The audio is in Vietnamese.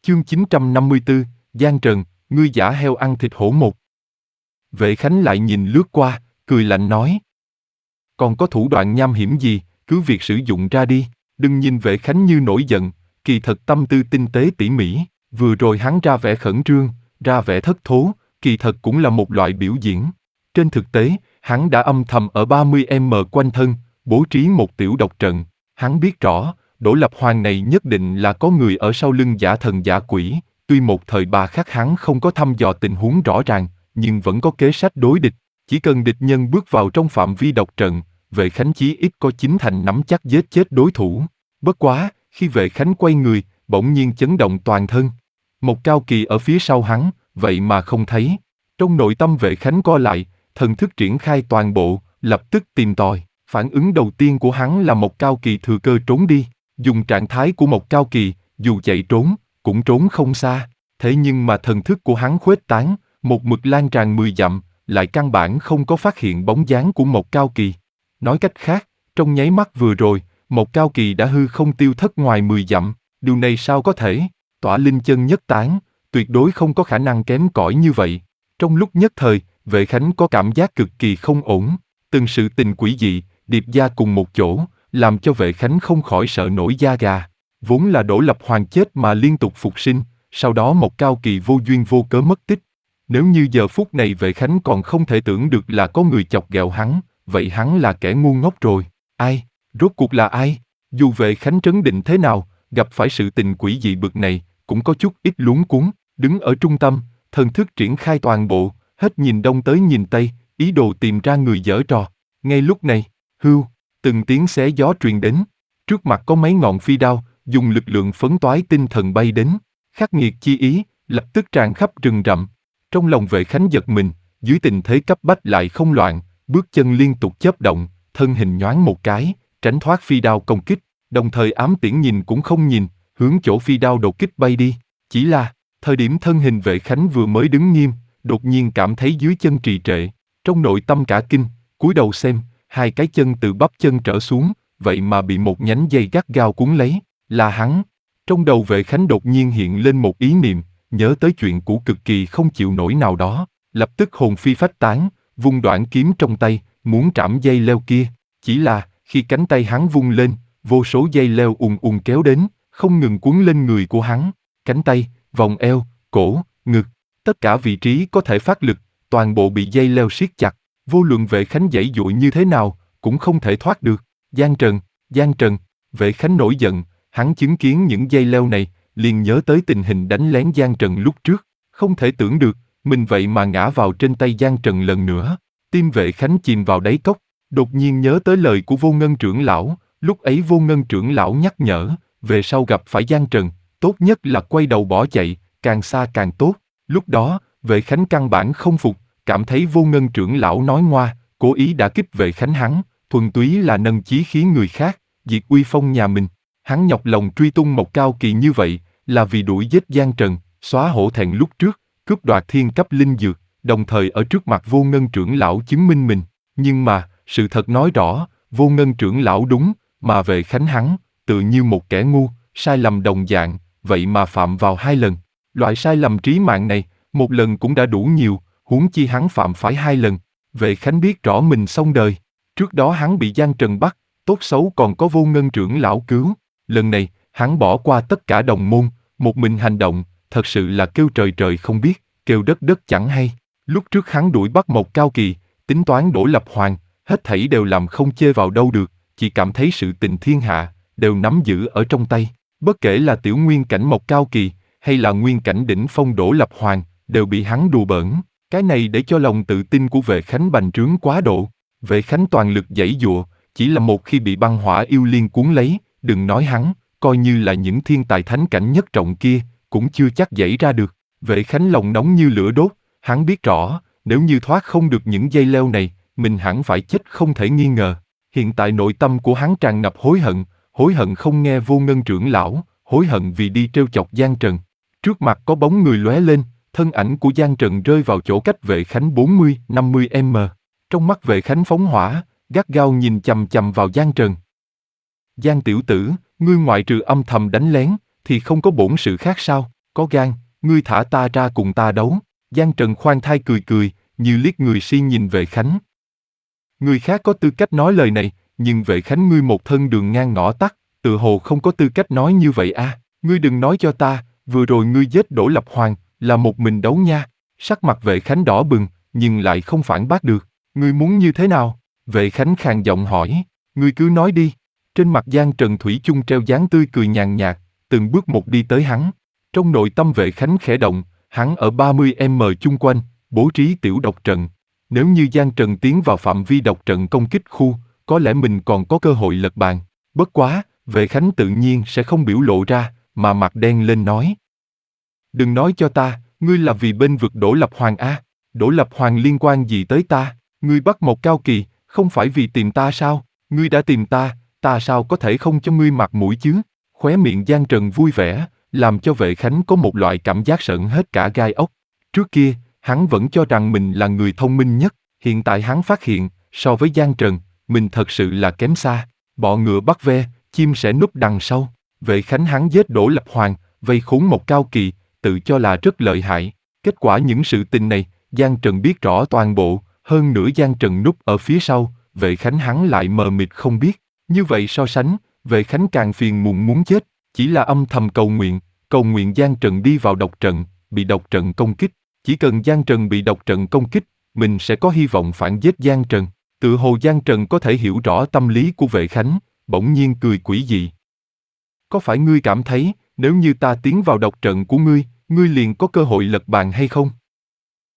Chương 954, Giang Trần, ngươi giả heo ăn thịt hổ một. Vệ Khánh lại nhìn lướt qua, cười lạnh nói. Còn có thủ đoạn nham hiểm gì, cứ việc sử dụng ra đi, đừng nhìn Vệ Khánh như nổi giận, kỳ thật tâm tư tinh tế tỉ mỉ, vừa rồi hắn ra vẻ khẩn trương, ra vẻ thất thố, kỳ thật cũng là một loại biểu diễn. Trên thực tế, hắn đã âm thầm ở 30m quanh thân, bố trí một tiểu độc trận, hắn biết rõ, Đỗ Lập Hoàng này nhất định là có người ở sau lưng giả thần giả quỷ, tuy một thời ba khắc hắn không có thăm dò tình huống rõ ràng, nhưng vẫn có kế sách đối địch, chỉ cần địch nhân bước vào trong phạm vi độc trận, Vệ Khánh chí ít có 9 thành nắm chắc giết chết đối thủ. Bất quá, khi Vệ Khánh quay người, bỗng nhiên chấn động toàn thân. Một Cao Kỳ ở phía sau hắn, vậy mà không thấy. Trong nội tâm Vệ Khánh co lại, thần thức triển khai toàn bộ, lập tức tìm tòi. Phản ứng đầu tiên của hắn là Một Cao Kỳ thừa cơ trốn đi. Dùng trạng thái của Một Cao Kỳ, dù chạy trốn, cũng trốn không xa. Thế nhưng mà thần thức của hắn khuếch tán, một mực lan tràn 10 dặm, lại căn bản không có phát hiện bóng dáng của Một Cao Kỳ. Nói cách khác, trong nháy mắt vừa rồi, Một Cao Kỳ đã hư không tiêu thất ngoài 10 dặm. Điều này sao có thể? Tỏa linh chân nhất tán, tuyệt đối không có khả năng kém cỏi như vậy. Trong lúc nhất thời, Vệ Khánh có cảm giác cực kỳ không ổn. Từng sự tình quỷ dị, điệp gia cùng một chỗ, làm cho Vệ Khánh không khỏi sợ nổi da gà. Vốn là Đỗ Lập Hoàng chết mà liên tục phục sinh, sau đó Một Cao Kỳ vô duyên vô cớ mất tích. Nếu như giờ phút này Vệ Khánh còn không thể tưởng được là có người chọc ghẹo hắn, vậy hắn là kẻ ngu ngốc rồi. Ai? Rốt cuộc là ai? Dù Vệ Khánh trấn định thế nào, gặp phải sự tình quỷ dị bực này, cũng có chút ít luống cuống, đứng ở trung tâm, thần thức triển khai toàn bộ, hết nhìn đông tới nhìn tây, ý đồ tìm ra người giở trò. Ngay lúc này, hưu, từng tiếng xé gió truyền đến, trước mặt có mấy ngọn phi đao, dùng lực lượng phấn toái tinh thần bay đến, khắc nghiệt chi ý, lập tức tràn khắp rừng rậm. Trong lòng Vệ Khánh giật mình, dưới tình thế cấp bách lại không loạn, bước chân liên tục chớp động, thân hình nhoáng một cái, tránh thoát phi đao công kích, đồng thời ám tiễn nhìn cũng không nhìn, hướng chỗ phi đao đột kích bay đi. Chỉ là, thời điểm thân hình Vệ Khánh vừa mới đứng nghiêm, đột nhiên cảm thấy dưới chân trì trệ, trong nội tâm cả kinh, cúi đầu xem, hai cái chân từ bắp chân trở xuống, vậy mà bị một nhánh dây gắt gao cuốn lấy, là hắn. Trong đầu Vệ Khánh đột nhiên hiện lên một ý niệm, nhớ tới chuyện cũ cực kỳ không chịu nổi nào đó, lập tức hồn phi phách tán, vung đoạn kiếm trong tay, muốn trảm dây leo kia. Chỉ là, khi cánh tay hắn vung lên, vô số dây leo ùn ùn kéo đến, không ngừng cuốn lên người của hắn. Cánh tay, vòng eo, cổ, ngực, tất cả vị trí có thể phát lực, toàn bộ bị dây leo siết chặt. Vô luận Vệ Khánh giãy giụa như thế nào, cũng không thể thoát được. Giang Trần, Vệ Khánh nổi giận, hắn chứng kiến những dây leo này, liền nhớ tới tình hình đánh lén Giang Trần lúc trước. Không thể tưởng được, mình vậy mà ngã vào trên tay Giang Trần lần nữa. Tim Vệ Khánh chìm vào đáy cốc, đột nhiên nhớ tới lời của Vô Ngân trưởng lão. Lúc ấy Vô Ngân trưởng lão nhắc nhở, về sau gặp phải Giang Trần, tốt nhất là quay đầu bỏ chạy, càng xa càng tốt. Lúc đó, Vệ Khánh căn bản không phục, cảm thấy Vô Ngân trưởng lão nói ngoa, cố ý đả kích Vệ Khánh hắn, thuần túy là nâng chí khí người khác, diệt uy phong nhà mình. Hắn nhọc lòng truy tung Một Cao Kỳ như vậy, là vì đuổi giết Giang Trần, xóa hổ thẹn lúc trước, cướp đoạt thiên cấp linh dược, đồng thời ở trước mặt Vô Ngân trưởng lão chứng minh mình. Nhưng mà, sự thật nói rõ, Vô Ngân trưởng lão đúng, mà Vệ Khánh hắn, tự như một kẻ ngu, sai lầm đồng dạng, vậy mà phạm vào 2 lần. Loại sai lầm trí mạng này, một lần cũng đã đủ nhiều, huống chi hắn phạm phải 2 lần. Vệ Khánh biết rõ mình xong đời. Trước đó hắn bị Giang Trần bắt, tốt xấu còn có Vô Ngân trưởng lão cứu. Lần này, hắn bỏ qua tất cả đồng môn, một mình hành động, thật sự là kêu trời trời không biết, kêu đất đất chẳng hay. Lúc trước hắn đuổi bắt Một Cao Kỳ, tính toán Đỗ Lập Hoàng, hết thảy đều làm không chê vào đâu được, chỉ cảm thấy sự tình thiên hạ, đều nắm giữ ở trong tay. Bất kể là tiểu nguyên cảnh Một Cao Kỳ, hay là nguyên cảnh đỉnh phong Đỗ Lập Hoàng, đều bị hắn đùa bỡn. Cái này để cho lòng tự tin của Vệ Khánh bành trướng quá độ. Vệ Khánh toàn lực giãy giụa, chỉ là một khi bị băng hỏa yêu liên cuốn lấy, đừng nói hắn, coi như là những thiên tài thánh cảnh nhất trọng kia, cũng chưa chắc giãy ra được. Vệ Khánh lòng nóng như lửa đốt, hắn biết rõ, nếu như thoát không được những dây leo này, mình hẳn phải chết không thể nghi ngờ. Hiện tại nội tâm của hắn tràn ngập hối hận không nghe Vô Ngân trưởng lão, hối hận vì đi trêu chọc Giang Trần. Trước mặt có bóng người lóe lên, thân ảnh của Giang Trần rơi vào chỗ cách Vệ Khánh 40-50m. Trong mắt Vệ Khánh phóng hỏa, gắt gao nhìn chằm chằm vào Giang Trần. Giang tiểu tử, ngươi ngoại trừ âm thầm đánh lén, thì không có bổn sự khác sao? Có gan, ngươi thả ta ra cùng ta đấu. Giang Trần khoan thai cười cười, như liếc người si nhìn Vệ Khánh. Người khác có tư cách nói lời này, nhưng Vệ Khánh ngươi một thân đường ngang ngõ tắt, tự hồ không có tư cách nói như vậy à. Ngươi đừng nói cho ta, vừa rồi ngươi giết Đỗ Lập Hoàng, là một mình đấu nha. Sắc mặt Vệ Khánh đỏ bừng, nhưng lại không phản bác được. Ngươi muốn như thế nào? Vệ Khánh khàn giọng hỏi. Ngươi cứ nói đi. Trên mặt Giang Trần thủy chung treo dáng tươi cười nhàn nhạt, từng bước một đi tới hắn. Trong nội tâm Vệ Khánh khẽ động, hắn ở 30m chung quanh, bố trí tiểu độc trận. Nếu như Giang Trần tiến vào phạm vi độc trận công kích khu, có lẽ mình còn có cơ hội lật bàn. Bất quá, Vệ Khánh tự nhiên sẽ không biểu lộ ra, mà mặt đen lên nói. Đừng nói cho ta, ngươi là vì bên vực Đỗ Lập Hoàng a? Đỗ Lập Hoàng liên quan gì tới ta? Ngươi bắt một cao kỳ, không phải vì tìm ta sao? Ngươi đã tìm ta, ta sao có thể không cho ngươi mặt mũi chứ? Khóe miệng Giang Trần vui vẻ, làm cho Vệ Khánh có một loại cảm giác sởn hết cả gai ốc. Trước kia, hắn vẫn cho rằng mình là người thông minh nhất, hiện tại hắn phát hiện, so với Giang Trần, mình thật sự là kém xa. Bọ ngựa bắt ve, chim sẽ núp đằng sau. Vệ Khánh hắn giết Đỗ Lập Hoàng, vây khốn một cao kỳ, tự cho là rất lợi hại. Kết quả những sự tình này, Giang Trần biết rõ toàn bộ, hơn nữa Giang Trần núp ở phía sau, Vệ Khánh hắn lại mờ mịt không biết. Như vậy so sánh, Vệ Khánh càng phiền muộn muốn chết, chỉ là âm thầm cầu nguyện Giang Trần đi vào độc trận, bị độc trận công kích. Chỉ cần Giang Trần bị độc trận công kích, mình sẽ có hy vọng phản giết Giang Trần. Tự hồ Giang Trần có thể hiểu rõ tâm lý của Vệ Khánh, bỗng nhiên cười quỷ dị. Có phải ngươi cảm thấy, nếu như ta tiến vào độc trận của ngươi, ngươi liền có cơ hội lật bàn hay không?